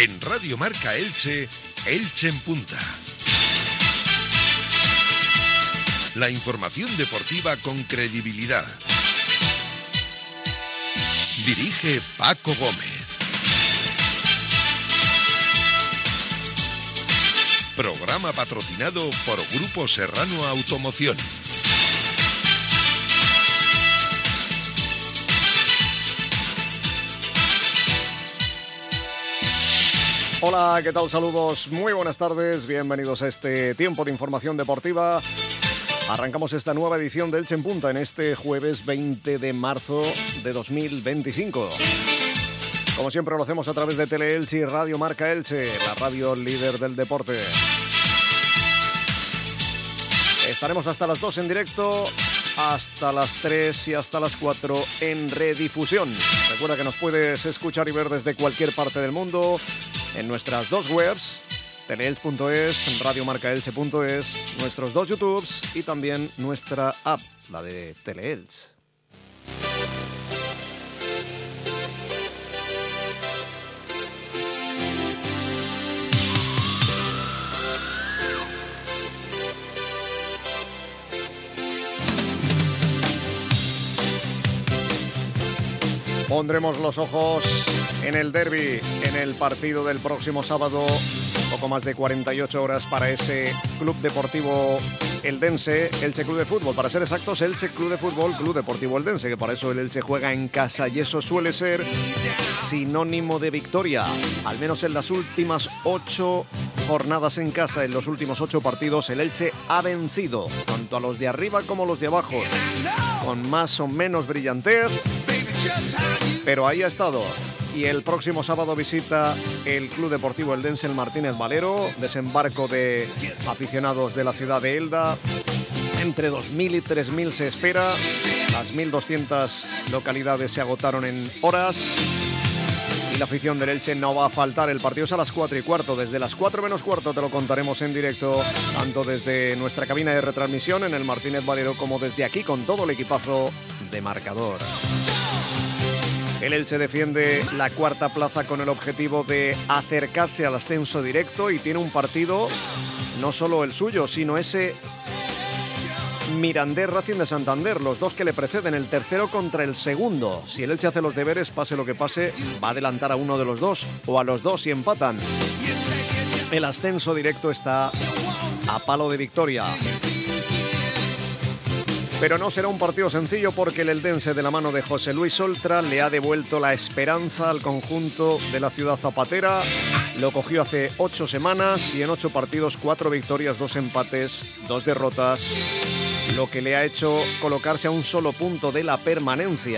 En Radio Marca Elche, Elche en Punta. La información deportiva con credibilidad. Dirige Paco Gómez. Programa patrocinado por Grupo Serrano Automoción. Hola, ¿qué tal? Saludos, muy buenas tardes, bienvenidos a este tiempo de información deportiva. Arrancamos esta nueva edición de Elche en Punta en este jueves 20 de marzo de 2025. Como siempre lo hacemos a través de Teleelche y Radio Marca Elche, la radio líder del deporte. Estaremos hasta las 2 en directo, hasta las 3 y hasta las 4 en redifusión. Recuerda que nos puedes escuchar y ver desde cualquier parte del mundo en nuestras dos webs, teleelch.es, radiomarcaelche.es, nuestros dos YouTubes y también nuestra app, la de Teleelch. Pondremos los ojos en el derbi, en el partido del próximo sábado, poco más de 48 horas para ese Club Deportivo Eldense, Elche Club de Fútbol, para ser exactos, Elche Club de Fútbol, Club Deportivo Eldense, que para eso el Elche juega en casa y eso suele ser sinónimo de victoria, al menos en las últimas 8 jornadas en casa, en los últimos 8 partidos, el Elche ha vencido, tanto a los de arriba como a los de abajo, con más o menos brillantez, pero ahí ha estado. Y el próximo sábado visita el Club Deportivo Eldense el Martínez Valero, desembarco de aficionados de la ciudad de Elda. Entre 2.000 y 3.000 se espera. Las 1.200 localidades se agotaron en horas. Y la afición del Elche no va a faltar. El partido es a las 4:15. Desde las 4 menos cuarto te lo contaremos en directo, tanto desde nuestra cabina de retransmisión en el Martínez Valero como desde aquí con todo el equipazo de Marcador. El Elche defiende la cuarta plaza con el objetivo de acercarse al ascenso directo y tiene un partido, no solo el suyo, sino ese Mirandés Racing de Santander, los dos que le preceden, el tercero contra el segundo. Si el Elche hace los deberes, pase lo que pase, va a adelantar a uno de los dos o a los dos si empatan. El ascenso directo está a palo de victoria. Pero no será un partido sencillo porque el Eldense, de la mano de José Luis Oltra, le ha devuelto la esperanza al conjunto de la ciudad zapatera. Lo cogió hace 8 semanas y en 8 partidos 4 victorias, 2 empates, 2 derrotas, lo que le ha hecho colocarse a un solo punto de la permanencia.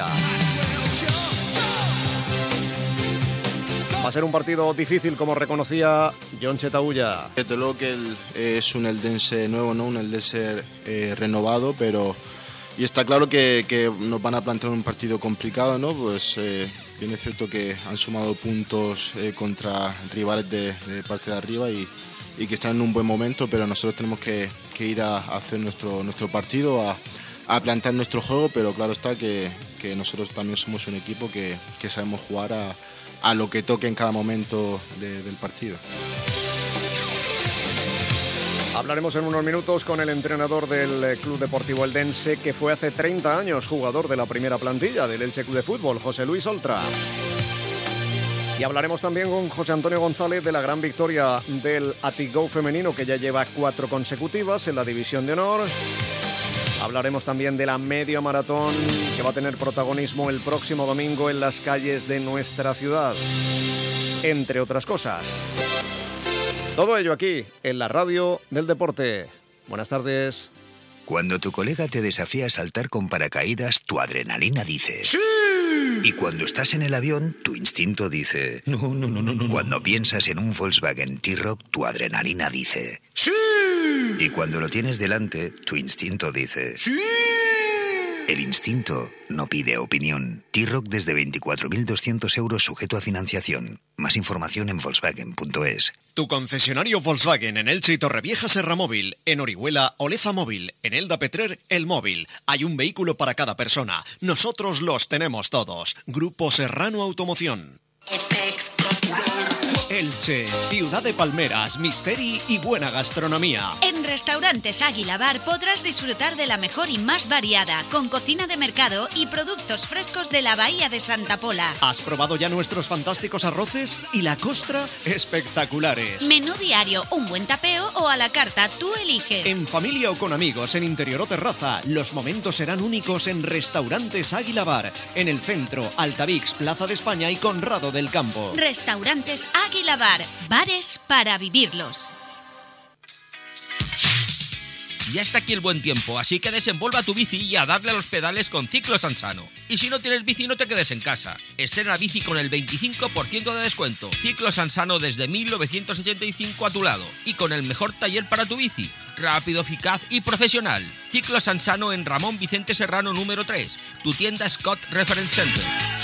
Va a ser un partido difícil, como reconocía Jon Chetaulla. Desde luego que es un Eldense nuevo, ¿no? Un Eldense renovado, pero y está claro que nos van a plantear un partido complicado, ¿no? Pues bien es cierto que han sumado puntos contra rivales de parte de arriba y que están en un buen momento, pero nosotros tenemos que ir a hacer nuestro partido, a plantear nuestro juego, pero claro está que nosotros también somos un equipo que sabemos jugar a lo que toque en cada momento del partido. Hablaremos en unos minutos con el entrenador del Club Deportivo Eldense, que fue hace 30 años jugador de la primera plantilla del Elche Club de Fútbol, José Luis Oltra. Y hablaremos también con José Antonio González de la gran victoria del Athletic Go femenino, que ya lleva 4 consecutivas en la División de Honor. Hablaremos también de la media maratón que va a tener protagonismo el próximo domingo en las calles de nuestra ciudad, entre otras cosas. Todo ello aquí, en la radio del deporte. Buenas tardes. Cuando tu colega te desafía a saltar con paracaídas, tu adrenalina dice ¡sí! Y cuando estás en el avión, tu instinto dice no. Cuando piensas en un Volkswagen T-Roc, tu adrenalina dice ¡sí! Y cuando lo tienes delante, tu instinto dice ¡sí! El instinto no pide opinión. T-Roc desde 24.200 euros sujeto a financiación. Más información en Volkswagen.es. Tu concesionario Volkswagen en Elche y Torrevieja Serra Móvil, en Orihuela Oleza Móvil, en Elda Petrer El Móvil. Hay un vehículo para cada persona. Nosotros los tenemos todos. Grupo Serrano Automoción. Espectacular. Elche, ciudad de palmeras, misteri y buena gastronomía. En Restaurantes Águila Bar podrás disfrutar de la mejor y más variada, con cocina de mercado y productos frescos de la Bahía de Santa Pola. ¿Has probado ya nuestros fantásticos arroces? Y la costra, espectaculares. Menú diario, un buen tapeo o a la carta, tú eliges. En familia o con amigos, en interior o terraza, los momentos serán únicos en Restaurantes Águila Bar, en el centro, Altavix, Plaza de España y Conrado del Campo. Restaurantes Águila Bar, bares para vivirlos. Ya está aquí el buen tiempo, así que desenvuelva tu bici y a darle a los pedales con Ciclo Sansano. Y si no tienes bici, no te quedes en casa. Estrena bici con el 25% de descuento. Ciclo Sansano desde 1985 a tu lado. Y con el mejor taller para tu bici. Rápido, eficaz y profesional. Ciclo Sansano en Ramón Vicente Serrano número 3. Tu tienda Scott Reference Center.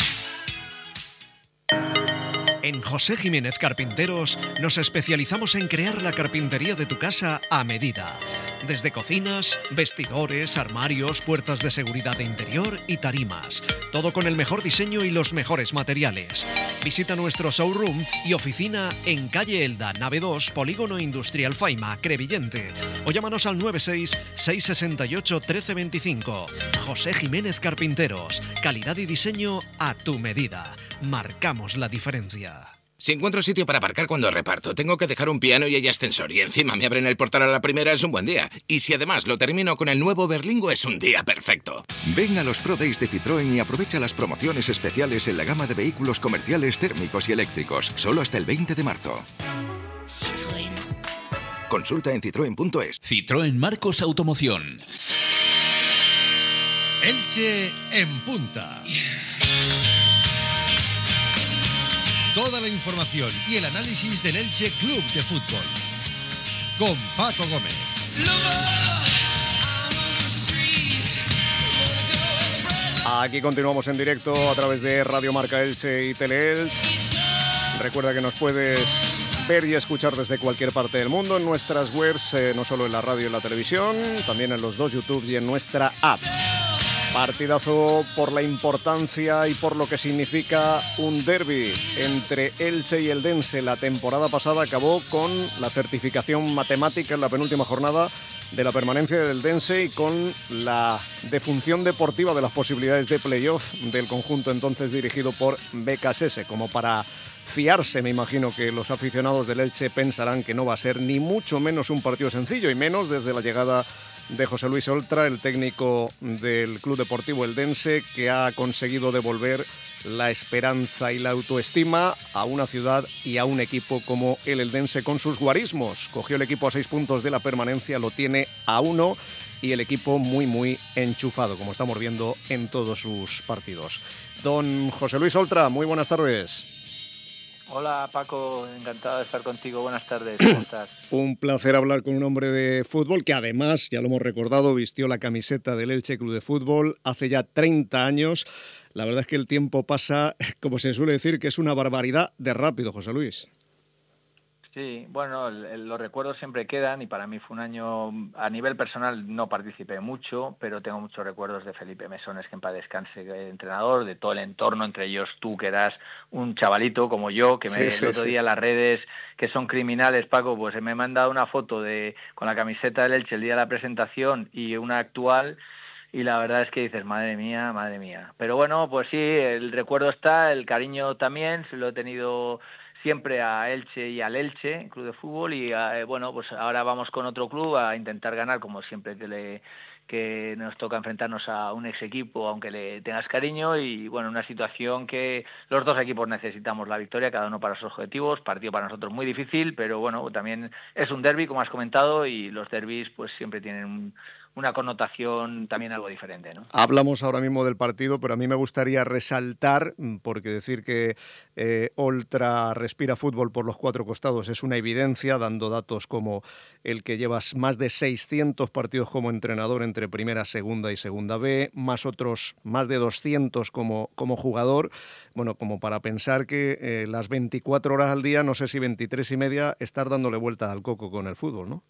En José Jiménez Carpinteros nos especializamos en crear la carpintería de tu casa a medida. Desde cocinas, vestidores, armarios, puertas de seguridad de interior y tarimas. Todo con el mejor diseño y los mejores materiales. Visita nuestro showroom y oficina en calle Elda, nave 2, Polígono Industrial Faima, Crevillente. O llámanos al 96-668-1325. José Jiménez Carpinteros. Calidad y diseño a tu medida. Marcamos la diferencia. Si encuentro sitio para aparcar cuando reparto, tengo que dejar un piano y hay ascensor y encima me abren el portal a la primera, es un buen día. Y si además lo termino con el nuevo Berlingo, es un día perfecto. Ven a los Pro Days de Citroën y aprovecha las promociones especiales en la gama de vehículos comerciales térmicos y eléctricos, solo hasta el 20 de marzo. Citroën. Consulta en citroen.es. Citroën Marcos Automoción. Elche en punta. Toda la información y el análisis del Elche Club de Fútbol. Con Paco Gómez. Aquí continuamos en directo a través de Radio Marca Elche y Teleelch. Recuerda que nos puedes ver y escuchar desde cualquier parte del mundo en nuestras webs, no solo en la radio y en la televisión, también en los dos YouTube y en nuestra app. Partidazo por la importancia y por lo que significa un derbi entre Elche y Eldense. La temporada pasada acabó con la certificación matemática en la penúltima jornada de la permanencia del Eldense y con la defunción deportiva de las posibilidades de playoff del conjunto entonces dirigido por BKSS. Como para fiarse, me imagino que los aficionados del Elche pensarán que no va a ser ni mucho menos un partido sencillo, y menos desde la llegada de José Luis Oltra, el técnico del Club Deportivo Eldense, que ha conseguido devolver la esperanza y la autoestima a una ciudad y a un equipo como el Eldense con sus guarismos. Cogió el equipo a 6 puntos de la permanencia, lo tiene a 1 y el equipo muy enchufado, como estamos viendo en todos sus partidos. Don José Luis Oltra, muy buenas tardes. Hola Paco, encantado de estar contigo, buenas tardes, ¿cómo estás? Un placer hablar con un hombre de fútbol que además, ya lo hemos recordado, vistió la camiseta del Elche Club de Fútbol hace ya 30 años. La verdad es que el tiempo pasa, como se suele decir, que es una barbaridad de rápido, José Luis. Sí, bueno, los recuerdos siempre quedan y para mí fue un año, a nivel personal no participé mucho, pero tengo muchos recuerdos de Felipe Mesones, que en paz descanse, el entrenador, de todo el entorno, entre ellos tú, que eras un chavalito como yo, que el otro día las redes que son criminales, Paco, pues me han mandado una foto con la camiseta del Elche el día de la presentación y una actual. Y la verdad es que dices, madre mía. Pero bueno, pues sí, el recuerdo está, el cariño también, se lo he tenido siempre a Elche y al Elche, Club de Fútbol, y bueno, pues ahora vamos con otro club a intentar ganar, como siempre que nos toca enfrentarnos a un ex equipo, aunque le tengas cariño, y bueno, una situación que los dos equipos necesitamos la victoria, cada uno para sus objetivos, partido para nosotros muy difícil, pero bueno, también es un derbi, como has comentado, y los derbis pues siempre tienen una connotación también algo diferente, ¿no? Hablamos ahora mismo del partido, pero a mí me gustaría resaltar, porque decir que Oltra respira fútbol por los 4 costados es una evidencia, dando datos como el que llevas más de 600 partidos como entrenador entre primera, segunda y segunda B, más otros más de 200 como jugador. Bueno, como para pensar que las 24 horas al día, no sé si 23 y media, estar dándole vueltas al coco con el fútbol, ¿no?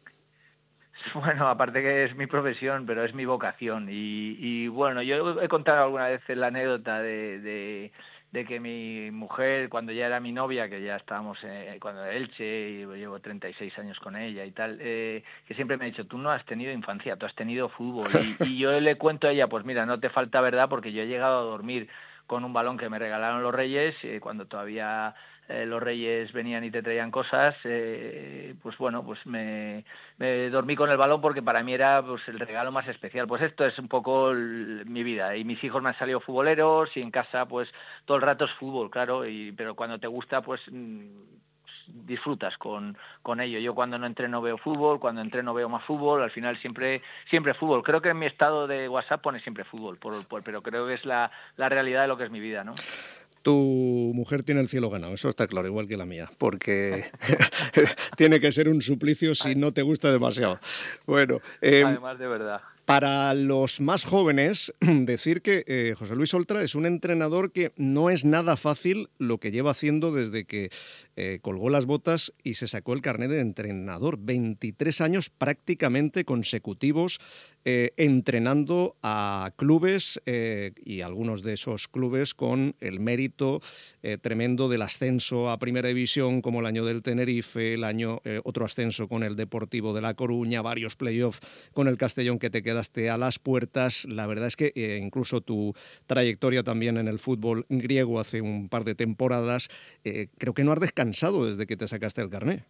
Bueno, aparte que es mi profesión, pero es mi vocación. Y bueno, yo he contado alguna vez la anécdota de de que mi mujer, cuando ya era mi novia, que ya estábamos cuando era Elche, y llevo 36 años con ella y tal, que siempre me ha dicho, tú no has tenido infancia, tú has tenido fútbol. Y yo le cuento a ella, pues mira, no te falta verdad, porque yo he llegado a dormir con un balón que me regalaron los Reyes, cuando todavía los Reyes venían y te traían cosas, pues bueno, pues me dormí con el balón porque para mí era pues el regalo más especial. Pues esto es un poco mi vida, y mis hijos me han salido futboleros, y en casa pues todo el rato es fútbol, claro, pero cuando te gusta pues disfrutas con ello. Yo cuando no entreno veo fútbol, cuando entreno veo más fútbol, al final siempre fútbol. Creo que en mi estado de WhatsApp pone siempre fútbol, pero creo que es la realidad de lo que es mi vida, ¿no? Tu mujer tiene el cielo ganado, eso está claro, igual que la mía, porque tiene que ser un suplicio si no te gusta demasiado. Bueno, además de verdad. Para los más jóvenes, decir que José Luis Oltra es un entrenador que no es nada fácil lo que lleva haciendo desde que colgó las botas y se sacó el carnet de entrenador. 23 años prácticamente consecutivos entrenando a clubes y algunos de esos clubes con el mérito tremendo del ascenso a Primera División, como el año del Tenerife, otro ascenso con el Deportivo de La Coruña, varios playoffs con el Castellón que te quedaste a las puertas. La verdad es que incluso tu trayectoria también en el fútbol griego hace un par de temporadas, creo que no has descansado desde que te sacaste el carné.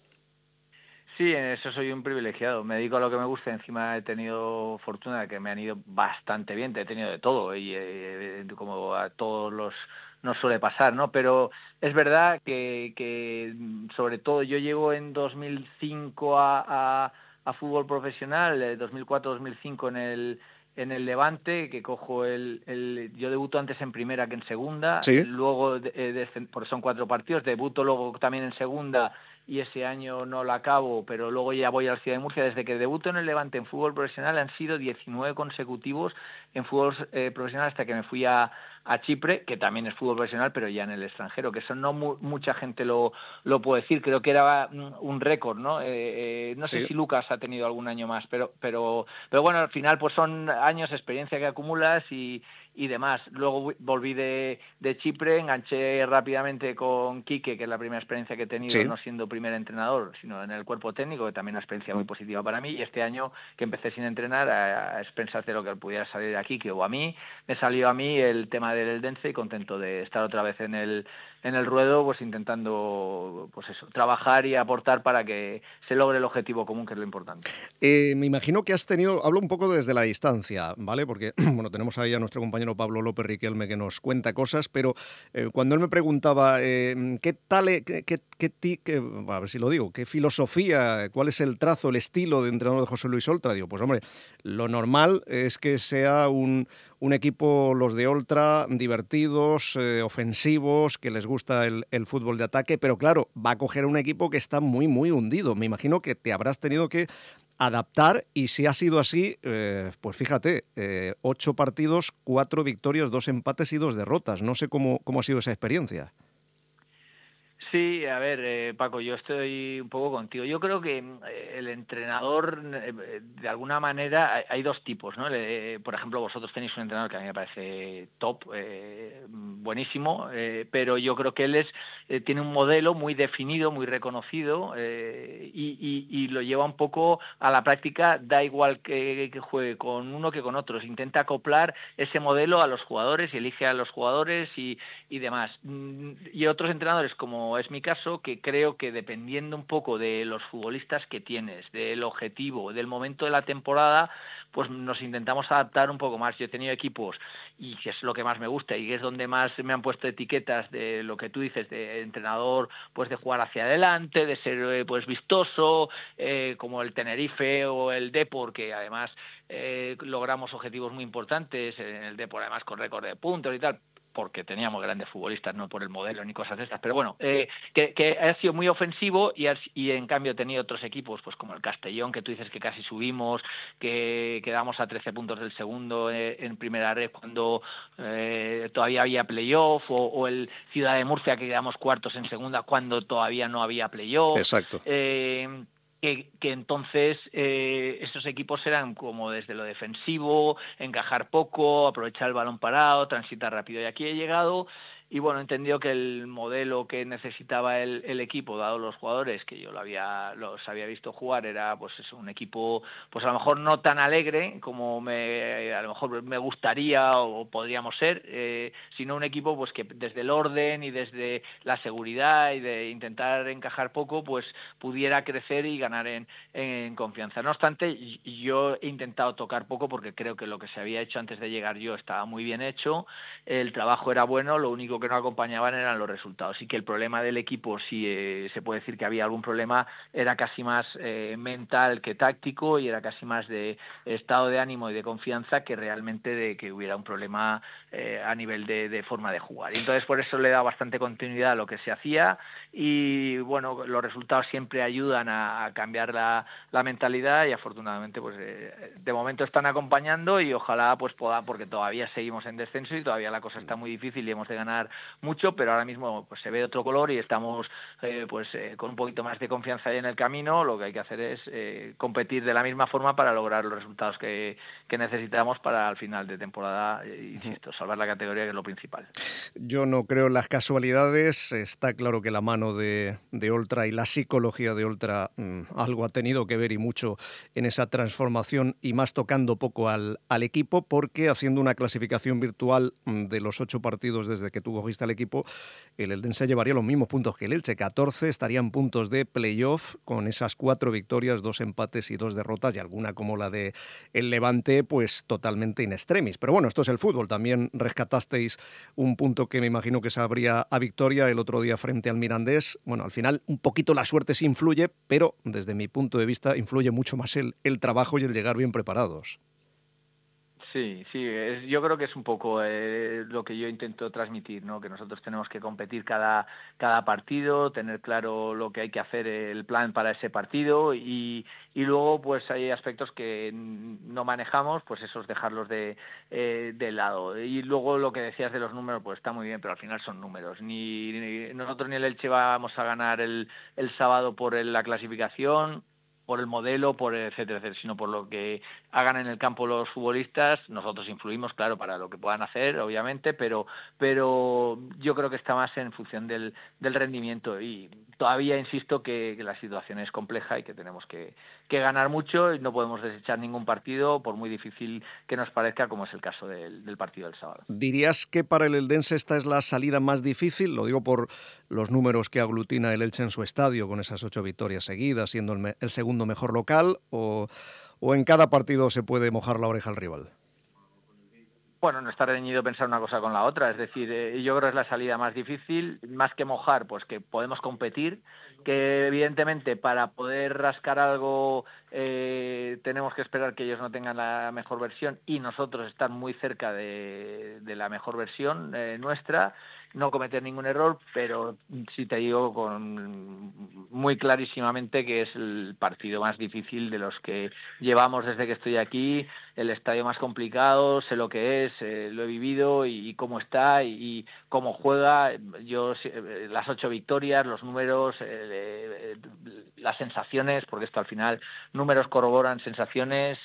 Sí, en eso soy un privilegiado. Me dedico a lo que me gusta. Encima he tenido fortuna de que me han ido bastante bien. He tenido de todo y como a todos los nos suele pasar, ¿no? Pero es verdad que sobre todo yo llego en 2005 a fútbol profesional, 2004-2005 en el Levante, que cojo yo debuto antes en primera que en segunda, ¿Sí? Luego porque son 4 partidos, debuto luego también en segunda y ese año no lo acabo, pero luego ya voy a la Ciudad de Murcia. Desde que debuto en el Levante en fútbol profesional han sido 19 consecutivos en fútbol profesional hasta que me fui a Chipre, que también es fútbol profesional, pero ya en el extranjero, que eso no mucha gente lo puede decir. Creo que era un récord, ¿no? No sé si Lucas ha tenido algún año más, pero bueno, al final pues son años, experiencia que acumulas y demás. Luego volví de Chipre, enganché rápidamente con Quique, que es la primera experiencia que he tenido, no siendo primer entrenador, sino en el cuerpo técnico, que también es una experiencia muy positiva para mí. Y este año que empecé sin entrenar, a expensas de lo que pudiera salir a Quique o a mí, me salió a mí el tema del Eldense, y contento de estar otra vez en el ruedo, pues intentando pues eso, trabajar y aportar para que se logre el objetivo común, que es lo importante. Me imagino que has tenido, hablo un poco desde la distancia, ¿vale? Porque bueno, tenemos ahí a nuestro compañero Pablo López Riquelme que nos cuenta cosas, pero cuando él me preguntaba qué tal, a ver si lo digo, qué filosofía, cuál es el trazo, el estilo de entrenador de José Luis Oltra, digo, pues hombre, lo normal es que sea un equipo, los de Oltra, divertidos, ofensivos, que les gusta el fútbol de ataque, pero claro, va a coger un equipo que está muy, muy hundido. Me imagino que te habrás tenido que adaptar, y si ha sido así, pues fíjate, 8 partidos, 4 victorias, 2 empates y 2 derrotas. No sé cómo ha sido esa experiencia. Sí, a ver, Paco, yo estoy un poco contigo. Yo creo que el entrenador, de alguna manera, hay dos tipos, ¿no? Por ejemplo, vosotros tenéis un entrenador que a mí me parece top, buenísimo, pero yo creo que él tiene un modelo muy definido, muy reconocido, y lo lleva un poco a la práctica. Da igual que juegue con uno que con otros. Intenta acoplar ese modelo a los jugadores y elige a los jugadores y demás. Y otros entrenadores, como es mi caso, que creo que dependiendo un poco de los futbolistas que tienes, del objetivo, del momento de la temporada, pues nos intentamos adaptar un poco más. Yo he tenido equipos, y que es lo que más me gusta y que es donde más me han puesto etiquetas de lo que tú dices, de entrenador, pues de jugar hacia adelante, de ser pues vistoso, como el Tenerife o el Depor, que además logramos objetivos muy importantes en el Depor, además con récord de puntos y tal, porque teníamos grandes futbolistas, no por el modelo ni cosas de estas, pero bueno, que ha sido muy ofensivo y en cambio he tenido otros equipos, pues como el Castellón, que tú dices que casi subimos, que quedamos a 13 puntos del segundo en primera red cuando todavía había playoff, o el Ciudad de Murcia, que quedamos cuartos en segunda cuando todavía no había playoff. Exacto. Que entonces esos equipos eran como desde lo defensivo, encajar poco, aprovechar el balón parado, transitar rápido. Y aquí he llegado bueno, entendió que el modelo que necesitaba el equipo, dado los jugadores que yo los había visto jugar, era pues eso, un equipo pues a lo mejor no tan alegre como a lo mejor me gustaría o podríamos ser, sino un equipo pues que desde el orden y desde la seguridad y de intentar encajar poco, pues pudiera crecer y ganar en confianza. No obstante, yo he intentado tocar poco porque creo que lo que se había hecho antes de llegar yo estaba muy bien hecho, el trabajo era bueno, lo único que no acompañaban eran los resultados. Y que el problema del equipo, si se puede decir que había algún problema, era casi más mental que táctico y era casi más de estado de ánimo y de confianza que realmente de que hubiera un problema a nivel de forma de jugar. Y entonces por eso le he dado bastante continuidad a lo que se hacía y bueno, los resultados siempre ayudan a cambiar la mentalidad y afortunadamente pues de momento están acompañando y ojalá pues pueda, porque todavía seguimos en descenso y todavía la cosa está muy difícil y hemos de ganar mucho, pero ahora mismo pues se ve otro color y estamos con un poquito más de confianza ahí en el camino. Lo que hay que hacer es competir de la misma forma para lograr los resultados que necesitamos para al final de temporada, insisto, salvar la categoría, que es lo principal. Yo no creo en las casualidades. Está claro que la mano de Oltra y la psicología de Oltra algo ha tenido que ver y mucho en esa transformación y más tocando poco al equipo, porque haciendo una clasificación virtual de los 8 partidos desde que tú cogiste al equipo, el Eldense llevaría los mismos puntos que el Elche, 14, estarían puntos de playoff con esas 4 victorias, 2 empates y 2 derrotas y alguna como la de el Levante, pues totalmente in extremis. Pero bueno, esto es el fútbol, también rescatasteis un punto que me imagino que sabría a victoria el otro día frente al Mirandés. Bueno, al final un poquito la suerte sí influye, pero desde mi punto de vista influye mucho más el trabajo y el llegar bien preparados. Sí, yo creo que es un poco lo que yo intento transmitir, ¿no? Que nosotros tenemos que competir cada partido, tener claro lo que hay que hacer, el plan para ese partido y luego pues hay aspectos que no manejamos, pues esos dejarlos de lado. Y luego lo que decías de los números, pues está muy bien, pero al final son números. Ni nosotros ni el Elche vamos a ganar el sábado por la clasificación, por el modelo, por etcétera, sino por lo que hagan en el campo los futbolistas. Nosotros influimos, claro, para lo que puedan hacer, obviamente, pero yo creo que está más en función del rendimiento y todavía insisto que la situación es compleja y que tenemos que ganar mucho y no podemos desechar ningún partido, por muy difícil que nos parezca, como es el caso del partido del sábado. ¿Dirías que para el Eldense esta es la salida más difícil? Lo digo por los números que aglutina el Elche en su estadio, con esas 8 victorias seguidas, siendo el segundo mejor local, o en cada partido se puede mojar la oreja al rival. Bueno, no está reñido pensar una cosa con la otra, es decir, yo creo que es la salida más difícil, más que mojar, pues que podemos competir, que evidentemente para poder rascar algo tenemos que esperar que ellos no tengan la mejor versión y nosotros estar muy cerca de la mejor versión nuestra, no cometer ningún error, pero sí te digo muy clarísimamente que es el partido más difícil de los que llevamos desde que estoy aquí, el estadio más complicado, sé lo que es, lo he vivido y cómo está y cómo juega. Yo las 8 victorias, los números, las sensaciones, porque esto al final números corroboran sensaciones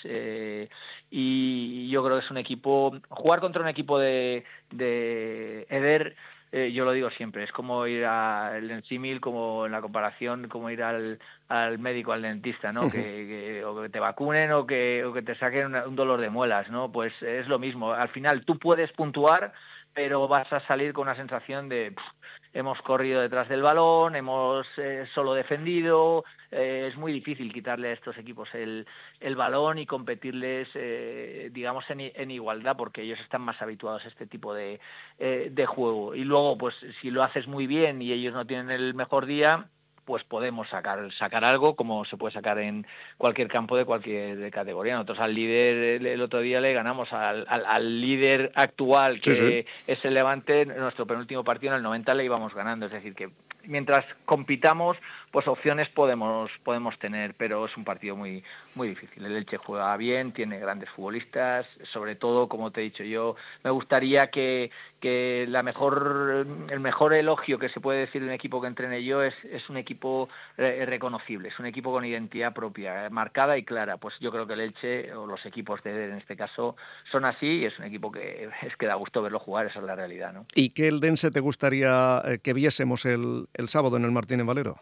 y yo creo que es un equipo, jugar contra un equipo de Eder. Yo lo digo siempre, es como ir al símil, como en la comparación, como ir al médico, al dentista, ¿no? O que te vacunen o que te saquen un dolor de muelas, ¿no? Pues es lo mismo. Al final tú puedes puntuar, pero vas a salir con una sensación de hemos corrido detrás del balón, hemos solo defendido. Es muy difícil quitarle a estos equipos el balón y competirles, digamos, en igualdad, porque ellos están más habituados a este tipo de juego. Y luego, pues si lo haces muy bien y ellos no tienen el mejor día, pues podemos sacar algo, como se puede sacar en cualquier campo de cualquier categoría. Nosotros al líder el otro día le ganamos al líder actual, que es el Levante, nuestro penúltimo partido en el 90 le íbamos ganando. Es decir, que mientras compitamos pues opciones podemos tener, pero es un partido muy muy difícil. El Elche juega bien, tiene grandes futbolistas, sobre todo, como te he dicho yo, me gustaría que el mejor elogio que se puede decir de un equipo que entrene yo es un equipo reconocible, es un equipo con identidad propia, marcada y clara. Pues yo creo que el Elche, o los equipos en este caso, son así, y es un equipo que da gusto verlo jugar, esa es la realidad, ¿no? ¿Y qué Eldense te gustaría que viésemos el sábado en el Martínez Valero?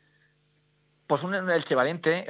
Pues un Eldense valiente,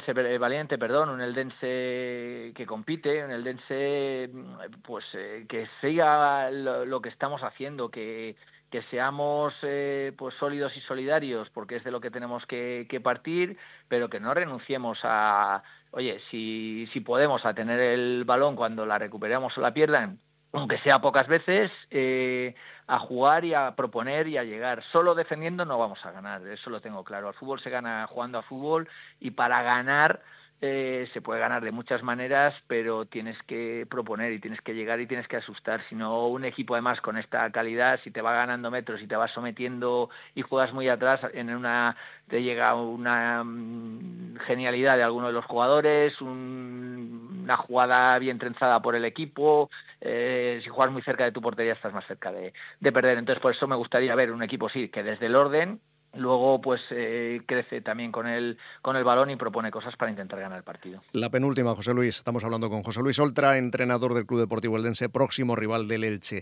un Eldense que compite, un Eldense pues que siga lo que estamos haciendo, que seamos pues sólidos y solidarios, porque es de lo que tenemos que partir, pero que no renunciemos a, oye, si podemos, a tener el balón cuando la recuperemos o la pierdan, aunque sea pocas veces, a jugar y a proponer y a llegar. Solo defendiendo no vamos a ganar, eso lo tengo claro. Al fútbol se gana jugando a fútbol, y para ganar se puede ganar de muchas maneras, pero tienes que proponer y tienes que llegar y tienes que asustar. Si no, un equipo además con esta calidad, si te va ganando metros y te va sometiendo y juegas muy atrás, te llega una genialidad de alguno de los jugadores, una jugada bien trenzada por el equipo. Si juegas muy cerca de tu portería estás más cerca de perder. Entonces, por eso me gustaría ver un equipo sí que desde el orden luego pues crece también con el balón y propone cosas para intentar ganar el partido. La penúltima, José Luis. Estamos hablando con José Luis Oltra, entrenador del Club Deportivo Eldense, próximo rival del Elche.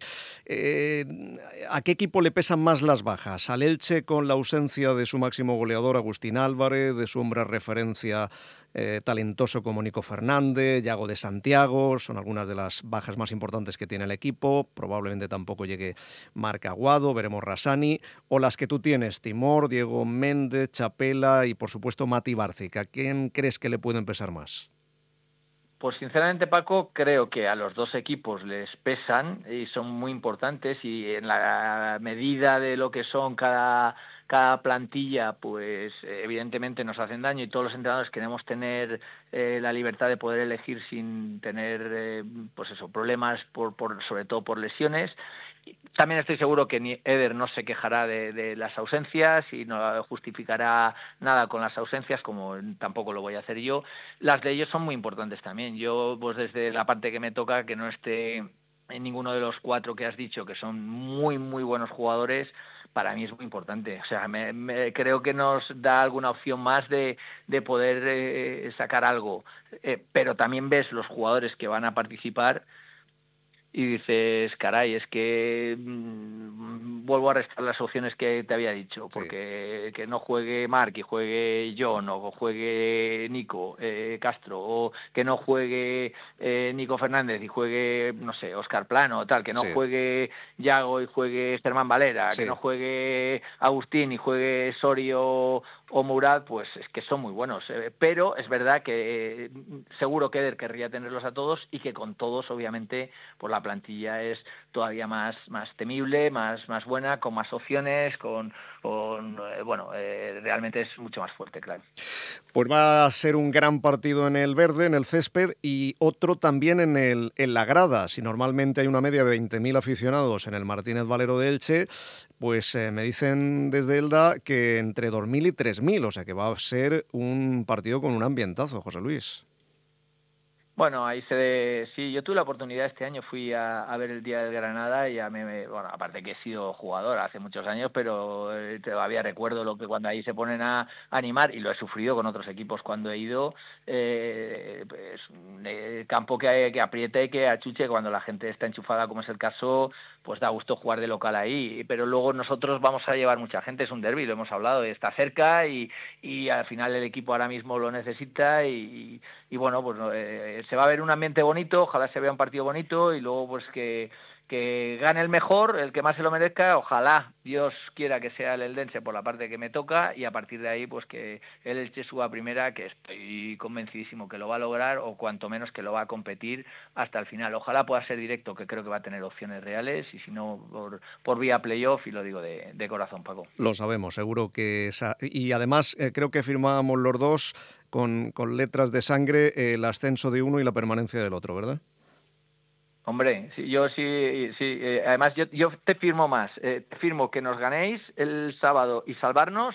¿A qué equipo le pesan más las bajas? ¿Al Elche, con la ausencia de su máximo goleador Agustín Álvarez, de su hombre referencia talentoso como Nico Fernández, Yago de Santiago? Son algunas de las bajas más importantes que tiene el equipo. Probablemente tampoco llegue Marc Aguado, veremos Rassani, o las que tú tienes, Timor, Diego Méndez, Chapela y por supuesto Mati Bárcic. ¿A quién crees que le pueden pesar más? Pues sinceramente, Paco, creo que a los dos equipos les pesan y son muy importantes, y en la medida de lo que son cada plantilla, pues evidentemente nos hacen daño, y todos los entrenadores queremos tener la libertad de poder elegir sin tener problemas sobre todo por lesiones. También estoy seguro que Eder no se quejará de las ausencias y no justificará nada con las ausencias, como tampoco lo voy a hacer yo. Las de ellos son muy importantes también. Yo, pues desde la parte que me toca, que no esté en ninguno de los cuatro que has dicho, que son muy, muy buenos jugadores, para mí es muy importante. O sea, creo que nos da alguna opción más de poder sacar algo. Pero también ves los jugadores que van a participar y dices, caray, es que vuelvo a restar las opciones que te había dicho, porque que no juegue Marc y juegue John, o juegue Nico Castro, o que no juegue Nico Fernández y juegue, no sé, Óscar Plano o tal, que no juegue Yago y juegue Germán Valera, que no juegue Agustín y juegue Sorio o Murad, pues es que son muy buenos. Pero es verdad que seguro que Eder querría tenerlos a todos, y que con todos, obviamente, pues la plantilla es todavía más temible, más buena, con más opciones, realmente es mucho más fuerte, claro. Pues va a ser un gran partido en el verde, en el césped, y otro también en la grada. Si normalmente hay una media de 20.000 aficionados en el Martínez Valero de Elche, pues me dicen desde Elda que entre 2.000 y 3.000, o sea que va a ser un partido con un ambientazo, José Luis. Bueno, sí, yo tuve la oportunidad este año, fui a ver el Día del Granada, y aparte que he sido jugador hace muchos años, pero todavía recuerdo lo que cuando ahí se ponen a animar, y lo he sufrido con otros equipos cuando he ido, pues el campo que aprieta y que achuche cuando la gente está enchufada, como es el caso, pues da gusto jugar de local ahí. Pero luego nosotros vamos a llevar mucha gente, es un derbi, lo hemos hablado, está cerca, y al final el equipo ahora mismo lo necesita, y bueno, pues se va a ver un ambiente bonito, ojalá se vea un partido bonito, y luego pues que gane el mejor, el que más se lo merezca. Ojalá Dios quiera que sea el Eldense por la parte que me toca, y a partir de ahí pues que el Elche suba a primera, que estoy convencidísimo que lo va a lograr, o cuanto menos que lo va a competir hasta el final. Ojalá pueda ser directo, que creo que va a tener opciones reales, y si no por vía playoff, y lo digo de corazón, Paco. Lo sabemos, seguro que y además creo que firmábamos los dos con letras de sangre el ascenso de uno y la permanencia del otro, ¿verdad? Hombre, yo sí. Además, yo te firmo más. Te firmo que nos ganéis el sábado y salvarnos,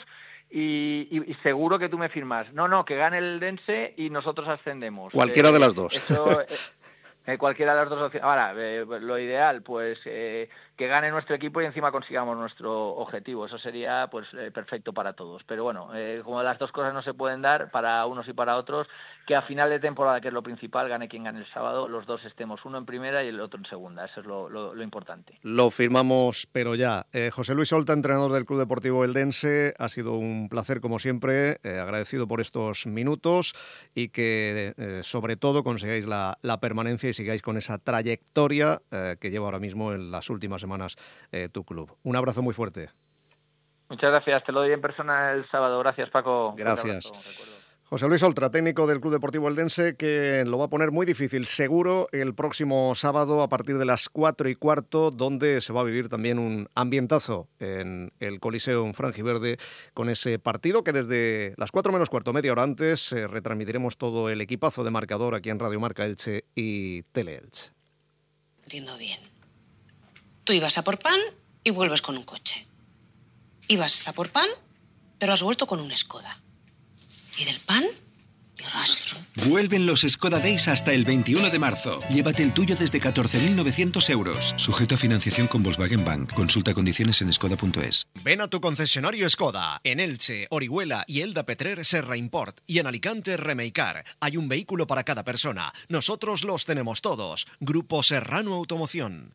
y seguro que tú me firmas. No, que gane el Dense y nosotros ascendemos. Cualquiera de las dos. Eso, cualquiera de las dos opciones. Ahora, lo ideal, pues que gane nuestro equipo y encima consigamos nuestro objetivo. Eso sería pues perfecto para todos. Pero bueno, como las dos cosas no se pueden dar para unos y para otros, que a final de temporada, que es lo principal, gane quien gane el sábado, los dos estemos, uno en primera y el otro en segunda. Eso es lo importante. Lo firmamos, pero ya. José Luis Oltra, entrenador del Club Deportivo Eldense, ha sido un placer como siempre, agradecido por estos minutos y que sobre todo consigáis la permanencia y sigáis con esa trayectoria que lleva ahora mismo en las últimas semanas tu club. Un abrazo muy fuerte. Muchas gracias, te lo doy en persona el sábado. Gracias, Paco. Gracias. José Luis Oltra, técnico del Club Deportivo Eldense, que lo va a poner muy difícil, seguro, el próximo sábado a partir de las 4:15, donde se va a vivir también un ambientazo en el Coliseum Franjiverde con ese partido que desde las 4:15, media hora antes, retransmitiremos todo el equipazo de Marcador aquí en Radio Marca Elche y Teleelche. Entiendo bien. Tú ibas a por pan y vuelves con un coche. Ibas a por pan, pero has vuelto con un Skoda. ¿Y del pan? Ni rastro. Vuelven los Skoda Days hasta el 21 de marzo. Llévate el tuyo desde 14.900 euros. Sujeto a financiación con Volkswagen Bank. Consulta condiciones en skoda.es. Ven a tu concesionario Skoda. En Elche, Orihuela y Elda Petrer, Serra Import. Y en Alicante, Remeicar. Hay un vehículo para cada persona. Nosotros los tenemos todos. Grupo Serrano Automoción.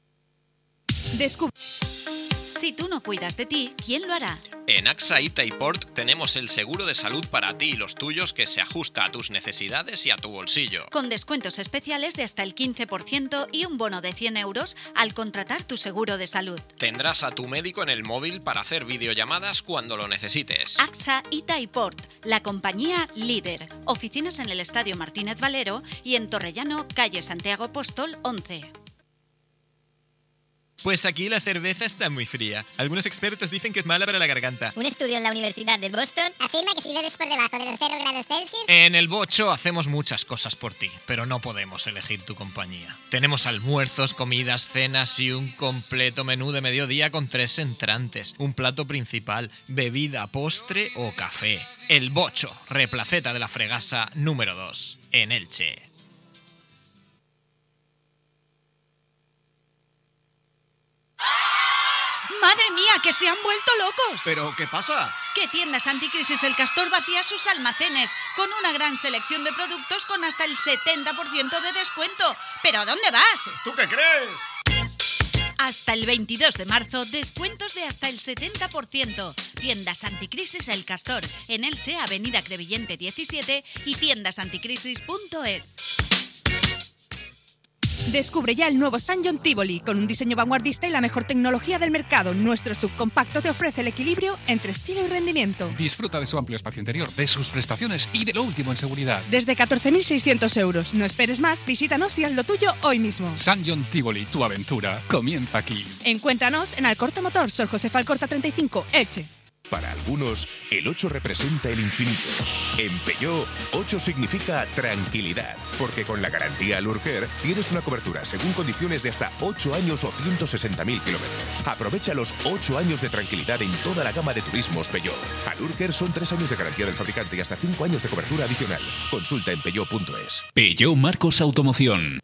Si tú no cuidas de ti, ¿quién lo hará? En AXA Itaiport tenemos el seguro de salud para ti y los tuyos que se ajusta a tus necesidades y a tu bolsillo. Con descuentos especiales de hasta el 15% y un bono de 100 euros al contratar tu seguro de salud. Tendrás a tu médico en el móvil para hacer videollamadas cuando lo necesites. AXA Itaiport, la compañía líder. Oficinas en el Estadio Martínez Valero y en Torrellano, calle Santiago Apóstol 11. Pues aquí la cerveza está muy fría. Algunos expertos dicen que es mala para la garganta. Un estudio en la Universidad de Boston afirma que si bebes por debajo de los 0 grados Celsius... En el Bocho hacemos muchas cosas por ti, pero no podemos elegir tu compañía. Tenemos almuerzos, comidas, cenas y un completo menú de mediodía con 3 entrantes, un plato principal, bebida, postre o café. El Bocho, Replaceta de la Fregasa número 2, en Elche. ¡Madre mía, que se han vuelto locos! ¿Pero qué pasa? Que Tiendas Anticrisis El Castor vacía sus almacenes con una gran selección de productos con hasta el 70% de descuento. ¿Pero a dónde vas? ¿Tú qué crees? Hasta el 22 de marzo, descuentos de hasta el 70%. Tiendas Anticrisis El Castor, en Elche, Avenida Crevillente 17 y tiendasanticrisis.es. Descubre ya el nuevo Sanyon Tivoli, con un diseño vanguardista y la mejor tecnología del mercado. Nuestro subcompacto te ofrece el equilibrio entre estilo y rendimiento. Disfruta de su amplio espacio interior, de sus prestaciones y de lo último en seguridad. Desde 14.600 euros. No esperes más, visítanos y haz lo tuyo hoy mismo. Sanyon Tivoli, tu aventura comienza aquí. Encuéntranos en Alcorta Motor, Sor José Alcorta 35, Elche. Para algunos, el 8 representa el infinito. En Peugeot, 8 significa tranquilidad, porque con la garantía Lurker tienes una cobertura según condiciones de hasta 8 años o 160.000 kilómetros. Aprovecha los 8 años de tranquilidad en toda la gama de turismos Peugeot. A Lurker son 3 años de garantía del fabricante y hasta 5 años de cobertura adicional. Consulta en peugeot.es. Peugeot Marcos Automoción.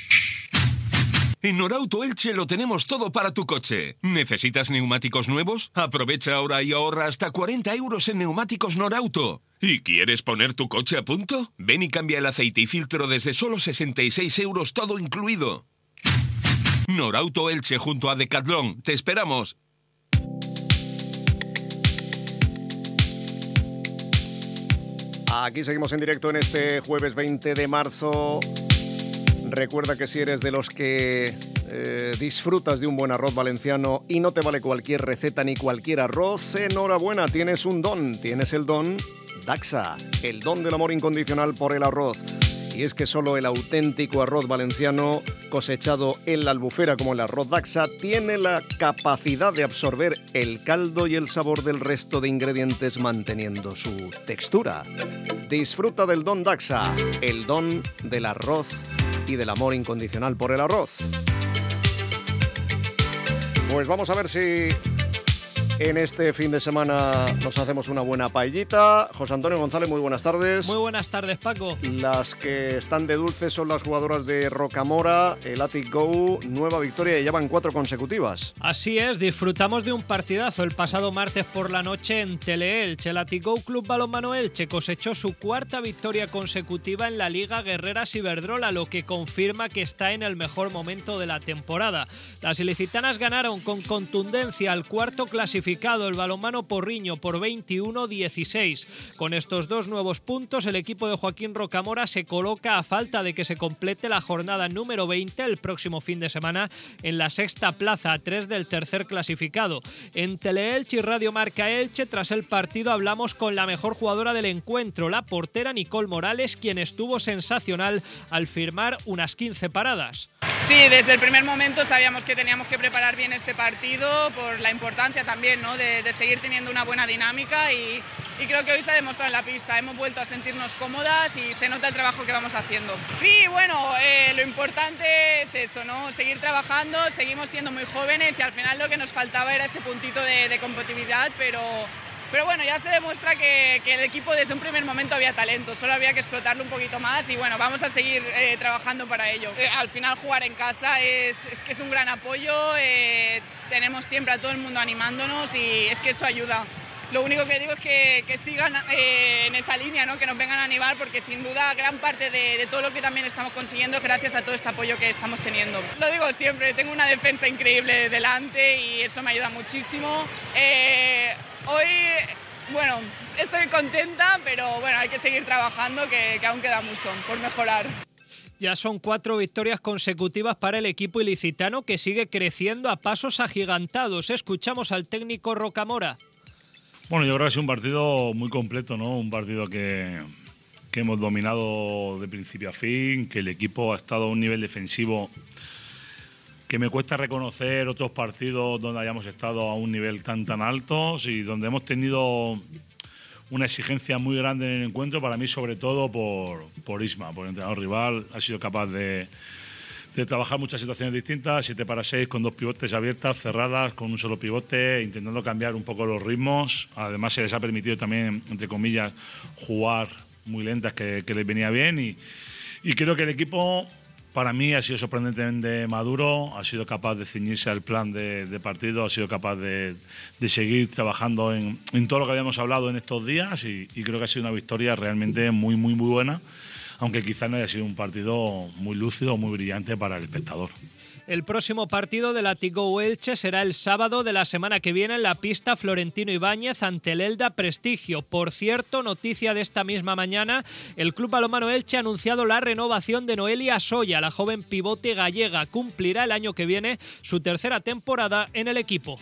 En Norauto Elche lo tenemos todo para tu coche. ¿Necesitas neumáticos nuevos? Aprovecha ahora y ahorra hasta 40 euros en neumáticos Norauto. ¿Y quieres poner tu coche a punto? Ven y cambia el aceite y filtro desde solo 66 euros todo incluido. Norauto Elche junto a Decathlon. ¡Te esperamos! Aquí seguimos en directo en este jueves 20 de marzo. Recuerda que si eres de los que disfrutas de un buen arroz valenciano y no te vale cualquier receta ni cualquier arroz, enhorabuena, tienes un don, tienes el don Daxa, el don del amor incondicional por el arroz. Y es que solo el auténtico arroz valenciano cosechado en la albufera como el arroz Daxa tiene la capacidad de absorber el caldo y el sabor del resto de ingredientes manteniendo su textura. Disfruta del don Daxa, el don del arroz y del amor incondicional por el arroz. Pues vamos a ver si En este fin de semana nos hacemos una buena paellita. José Antonio González, muy buenas tardes. Muy buenas tardes, Paco. Las que están de dulce son las jugadoras de Rocamora, el Athletic Go, nueva victoria y llevan 4 consecutivas. Así es, disfrutamos de un partidazo el pasado martes por la noche en Teleelche. El Athletic Go Club Balonmano Elche cosechó su 4ª victoria consecutiva en la Liga Guerreras Iberdrola, lo que confirma que está en el mejor momento de la temporada. Las ilicitanas ganaron con contundencia al 4º clasificado, el Balonmano Porriño, por 21-16. Con estos 2 nuevos puntos, el equipo de Joaquín Rocamora se coloca, a falta de que se complete la jornada número 20 el próximo fin de semana, en la 6ª plaza, a 3 del 3er clasificado. En Teleelche y Radio Marca Elche, tras el partido, hablamos con la mejor jugadora del encuentro, la portera Nicole Morales, quien estuvo sensacional al firmar unas 15 paradas. Sí, desde el primer momento sabíamos que teníamos que preparar bien este partido por la importancia también, ¿no?, de seguir teniendo una buena dinámica y creo que hoy se ha demostrado en la pista. Hemos vuelto a sentirnos cómodas y se nota el trabajo que vamos haciendo. Sí, bueno, lo importante es eso, ¿no?, seguir trabajando, seguimos siendo muy jóvenes y al final lo que nos faltaba era ese puntito de competitividad, pero bueno, ya se demuestra que el equipo desde un primer momento había talento, solo había que explotarlo un poquito más y bueno, vamos a seguir trabajando para ello. Al final jugar en casa es un gran apoyo, tenemos siempre a todo el mundo animándonos y es que eso ayuda. Lo único que digo es que sigan en esa línea, ¿no?, que nos vengan a animar, porque sin duda gran parte de todo lo que también estamos consiguiendo es gracias a todo este apoyo que estamos teniendo. Lo digo siempre, tengo una defensa increíble delante y eso me ayuda muchísimo. Hoy, bueno, estoy contenta, pero bueno, hay que seguir trabajando, que aún queda mucho por mejorar. Ya son 4 victorias consecutivas para el equipo ilicitano, que sigue creciendo a pasos agigantados. Escuchamos al técnico Rocamora. Bueno, yo creo que ha sido un partido muy completo, ¿no? Un partido que hemos dominado de principio a fin, que el equipo ha estado a un nivel defensivo que me cuesta reconocer otros partidos donde hayamos estado a un nivel tan alto y donde hemos tenido una exigencia muy grande en el encuentro, para mí sobre todo por Isma, por el entrenador rival. Ha sido capaz de trabajar muchas situaciones distintas, 7-6 con 2 pivotes abiertas, cerradas, con un solo pivote, intentando cambiar un poco los ritmos. Además se les ha permitido también, entre comillas, jugar muy lentas, que les venía bien y creo que el equipo, para mí, ha sido sorprendentemente maduro, ha sido capaz de ceñirse al plan de partido, ha sido capaz de seguir trabajando en todo lo que habíamos hablado en estos días y creo que ha sido una victoria realmente muy, muy, muy buena, aunque quizás no haya sido un partido muy lúcido, muy brillante para el espectador. El próximo partido del Athletic Go Elche será el sábado de la semana que viene en la pista Florentino Ibáñez ante el Elda Prestigio. Por cierto, noticia de esta misma mañana, el Club Balonmano Elche ha anunciado la renovación de Noelia Soya, la joven pivote gallega. Cumplirá el año que viene su 3ª temporada en el equipo.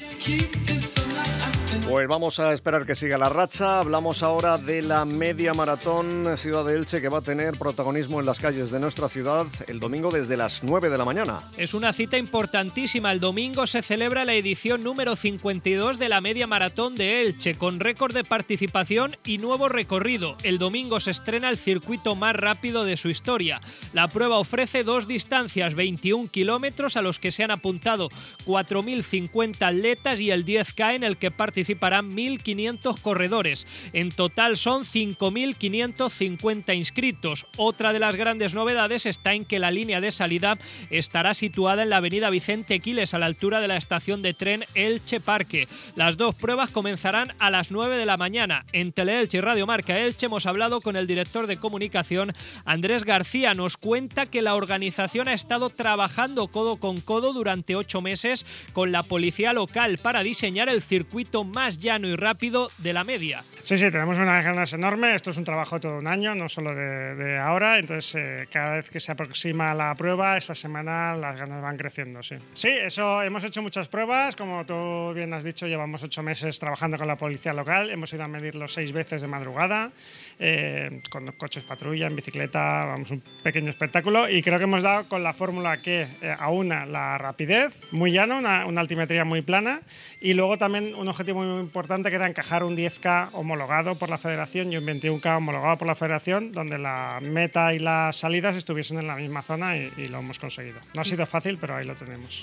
Pues vamos a esperar que siga la racha. Hablamos ahora de la media maratón Ciudad de Elche, que va a tener protagonismo en las calles de nuestra ciudad el domingo desde las 9 de la mañana. Es una cita importantísima. El domingo se celebra la edición número 52 de la media maratón de Elche, con récord de participación y nuevo recorrido. El domingo se estrena el circuito más rápido de su historia. La prueba ofrece 2 distancias, 21 kilómetros, a los que se han apuntado 4.050 atletas y el 10K, en el que participarán 1.500 corredores. En total son 5.550 inscritos. Otra de las grandes novedades está en que la línea de salida estará situada en la avenida Vicente Quiles, a la altura de la estación de tren Elche Parque. Las 2 pruebas comenzarán a las 9 de la mañana. En Teleelche y Radio Marca Elche hemos hablado con el director de comunicación, Andrés García. Nos cuenta que la organización ha estado trabajando codo con codo durante 8 meses con la policía local para diseñar el circuito más llano y rápido de la media. Sí, tenemos unas ganas enormes. Esto es un trabajo de todo un año, no solo de ahora. Entonces, cada vez que se aproxima la prueba, esta semana las ganas van creciendo, sí. Sí, eso, hemos hecho muchas pruebas. Como tú bien has dicho, llevamos 8 meses trabajando con la policía local. Hemos ido a medirlo 6 veces de madrugada, con coches patrulla, en bicicleta, vamos, un pequeño espectáculo. Y creo que hemos dado con la fórmula que aúna la rapidez, muy llano, una altimetría muy plana, y luego también un objetivo muy importante, que era encajar un 10K homologado por la Federación y un 21K homologado por la Federación, donde la meta y las salidas estuviesen en la misma zona, y lo hemos conseguido. No ha sido fácil, pero ahí lo tenemos.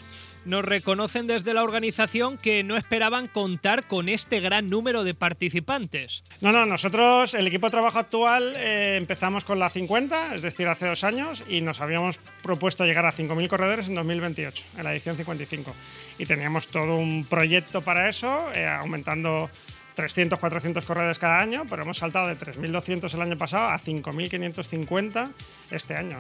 Nos reconocen desde la organización que no esperaban contar con este gran número de participantes. No, nosotros, el equipo de trabajo actual, empezamos con la 50, es decir, hace 2 años, y nos habíamos propuesto llegar a 5.000 corredores en 2028, en la edición 55. Y teníamos todo un proyecto para eso, aumentando 300, 400 corredores cada año, pero hemos saltado de 3.200 el año pasado a 5.550 este año.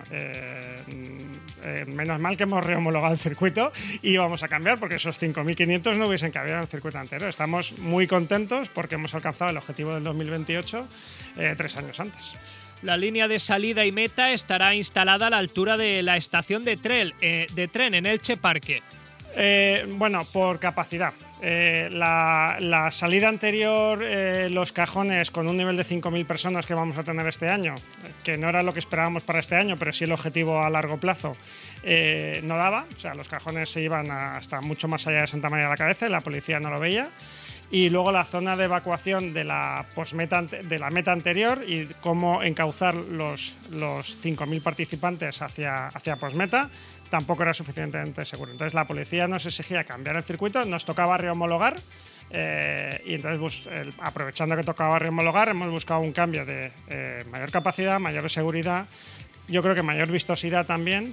Menos mal que hemos rehomologado el circuito y vamos a cambiar, porque esos 5.500 no hubiesen cabido en el circuito anterior. Estamos muy contentos porque hemos alcanzado el objetivo del 2028 3 años antes. La línea de salida y meta estará instalada a la altura de la estación de tren en Elche Parque. Bueno, por capacidad. La salida anterior, los cajones con un nivel de 5.000 personas que vamos a tener este año, que no era lo que esperábamos para este año, pero sí el objetivo a largo plazo, no daba. O sea, los cajones se iban hasta mucho más allá de Santa María de la Cabeza y la policía no lo veía. Y luego la zona de evacuación de la meta anterior y cómo encauzar los 5.000 participantes hacia posmeta tampoco era suficientemente seguro. Entonces la policía nos exigía cambiar el circuito, nos tocaba rehomologar y entonces aprovechando que tocaba rehomologar hemos buscado un cambio de mayor capacidad, mayor seguridad. Yo creo que mayor vistosidad también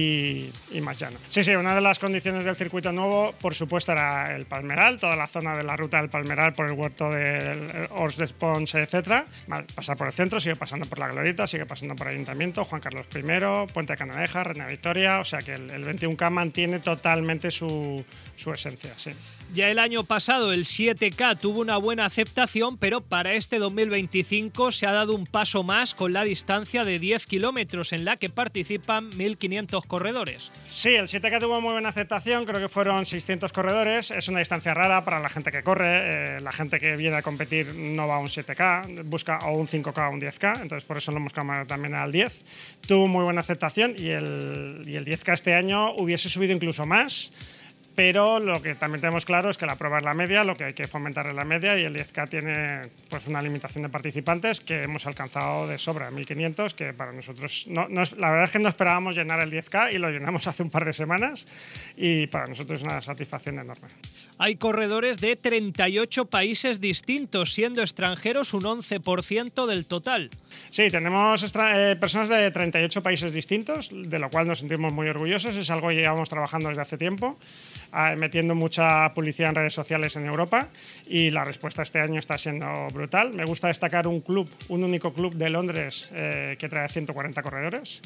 y más llano. Sí, una de las condiciones del circuito nuevo, por supuesto, era el Palmeral, toda la zona de la ruta del Palmeral por el huerto del Horts de Pons, etc. Pasar por el centro, sigue pasando por la Glorieta, sigue pasando por el Ayuntamiento, Juan Carlos I, Puente de Canaleja, Reina Victoria, o sea que el 21K mantiene totalmente su esencia, sí. Ya el año pasado el 7K tuvo una buena aceptación, pero para este 2025 se ha dado un paso más con la distancia de 10 kilómetros en la que participan 1.500 corredores. Sí, el 7K tuvo muy buena aceptación, creo que fueron 600 corredores, es una distancia rara para la gente que corre, la gente que viene a competir no va a un 7K, busca o un 5K o un 10K, entonces por eso lo hemos cambiado también al 10. Tuvo muy buena aceptación y el 10K este año hubiese subido incluso más. Pero lo que también tenemos claro es que la prueba es la media, lo que hay que fomentar es la media y el 10K tiene pues una limitación de participantes que hemos alcanzado de sobra, 1.500, que para nosotros, la verdad es que no esperábamos llenar el 10K y lo llenamos hace un par de semanas y para nosotros es una satisfacción enorme. Hay corredores de 38 países distintos, siendo extranjeros un 11% del total. Sí, tenemos personas de 38 países distintos, de lo cual nos sentimos muy orgullosos. Es algo que llevamos trabajando desde hace tiempo, metiendo mucha publicidad en redes sociales en Europa y la respuesta este año está siendo brutal. Me gusta destacar un único club de Londres que trae 140 corredores.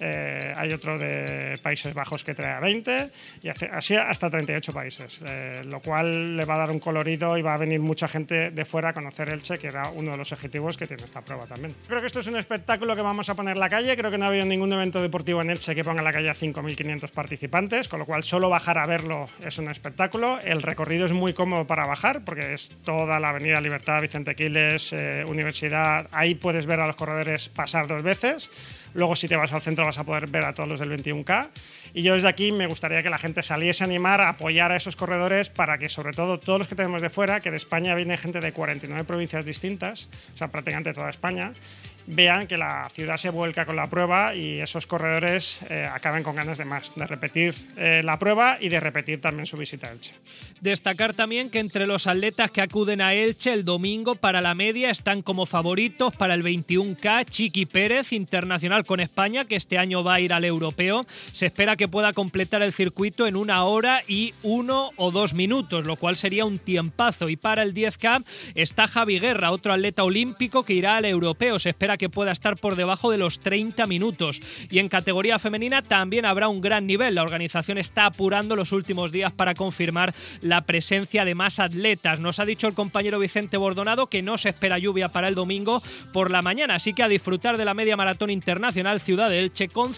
Hay otro de Países Bajos que trae a 20 y así hasta 38 países, lo cual le va a dar un colorido y va a venir mucha gente de fuera a conocer Elche, que era uno de los objetivos que tiene esta prueba también. Creo que esto es un espectáculo que vamos a poner en la calle, creo que no ha habido ningún evento deportivo en Elche que ponga en la calle a 5.500 participantes, con lo cual solo bajar a verlo es un espectáculo. El recorrido es muy cómodo para bajar porque es toda la Avenida Libertad, Vicente Quiles, Universidad, ahí puedes ver a los corredores pasar 2 veces. Luego si te vas al centro vas a poder ver a todos los del 21K y yo desde aquí me gustaría que la gente saliese a animar, a apoyar a esos corredores para que sobre todo todos los que tenemos de fuera, que de España viene gente de 49 provincias distintas, o sea prácticamente toda España, vean que la ciudad se vuelca con la prueba y esos corredores acaben con ganas de más, de repetir la prueba y de repetir también su visita a Elche. Destacar también que entre los atletas que acuden a Elche el domingo para la media están como favoritos para el 21K Chiqui Pérez, internacional con España, que este año va a ir al europeo. Se espera que pueda completar el circuito en 1 hora y 1 o 2 minutos, lo cual sería un tiempazo. Y para el 10K está Javi Guerra, otro atleta olímpico que irá al europeo. Se espera que pueda estar por debajo de los 30 minutos. Y en categoría femenina también habrá un gran nivel. La organización está apurando los últimos días para confirmar la presencia de más atletas. Nos ha dicho el compañero Vicente Bordonado que no se espera lluvia para el domingo por la mañana, así que a disfrutar de la media maratón internacional Ciudad de Elche con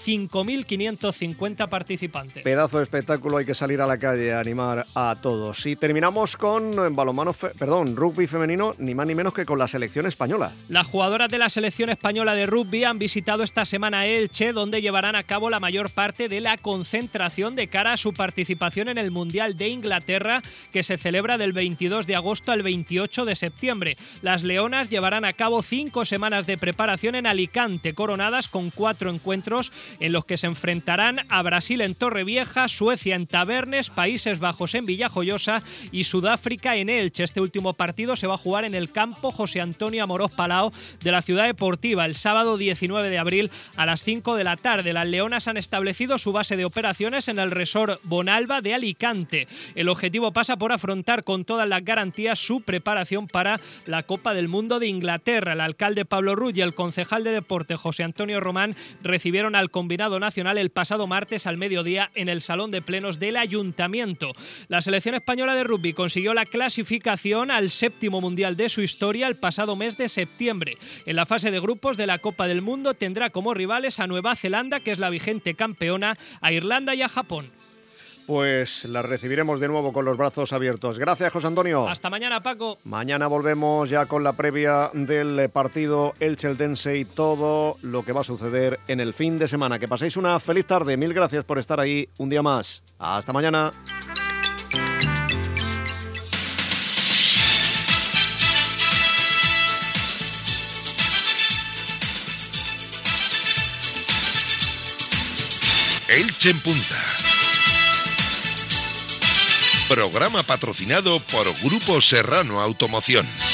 5.550 participantes. Pedazo de espectáculo, hay que salir a la calle a animar a todos. Y terminamos con rugby femenino, ni más ni menos que con la selección española. Las jugadoras de la selección española de rugby han visitado esta semana Elche, donde llevarán a cabo la mayor parte de la concentración de cara a su participación en el Mundial de Inglaterra, que se celebra del 22 de agosto al 28 de septiembre. Las leonas llevarán a cabo 5 semanas de preparación en Alicante, coronadas con 4 encuentros en los que se enfrentarán a Brasil en Torrevieja, Suecia en Tabernes, Países Bajos en Villajoyosa y Sudáfrica en Elche. Este último partido se va a jugar en el campo José Antonio Amorós Palau de la Ciudad Deportiva el sábado 19 de abril a las 5 de la tarde. Las leonas han establecido su base de operaciones en el Resort Bonalba de Alicante. El objetivo pasa por afrontar con todas las garantías su preparación para la Copa del Mundo de Inglaterra. El alcalde Pablo Rull y el concejal de deporte José Antonio Román recibieron al combinado nacional el pasado martes al mediodía en el Salón de Plenos del Ayuntamiento. La selección española de rugby consiguió la clasificación al 7º Mundial de su historia el pasado mes de septiembre. En la fase de grupos de la Copa del Mundo tendrá como rivales a Nueva Zelanda, que es la vigente campeona, a Irlanda y a Japón. Pues la recibiremos de nuevo con los brazos abiertos. Gracias, José Antonio. Hasta mañana, Paco. Mañana volvemos ya con la previa del partido Elche-Eldense y todo lo que va a suceder en el fin de semana. Que paséis una feliz tarde. Mil gracias por estar ahí un día más. Hasta mañana. Elche en Punta. Programa patrocinado por Grupo Serrano Automoción.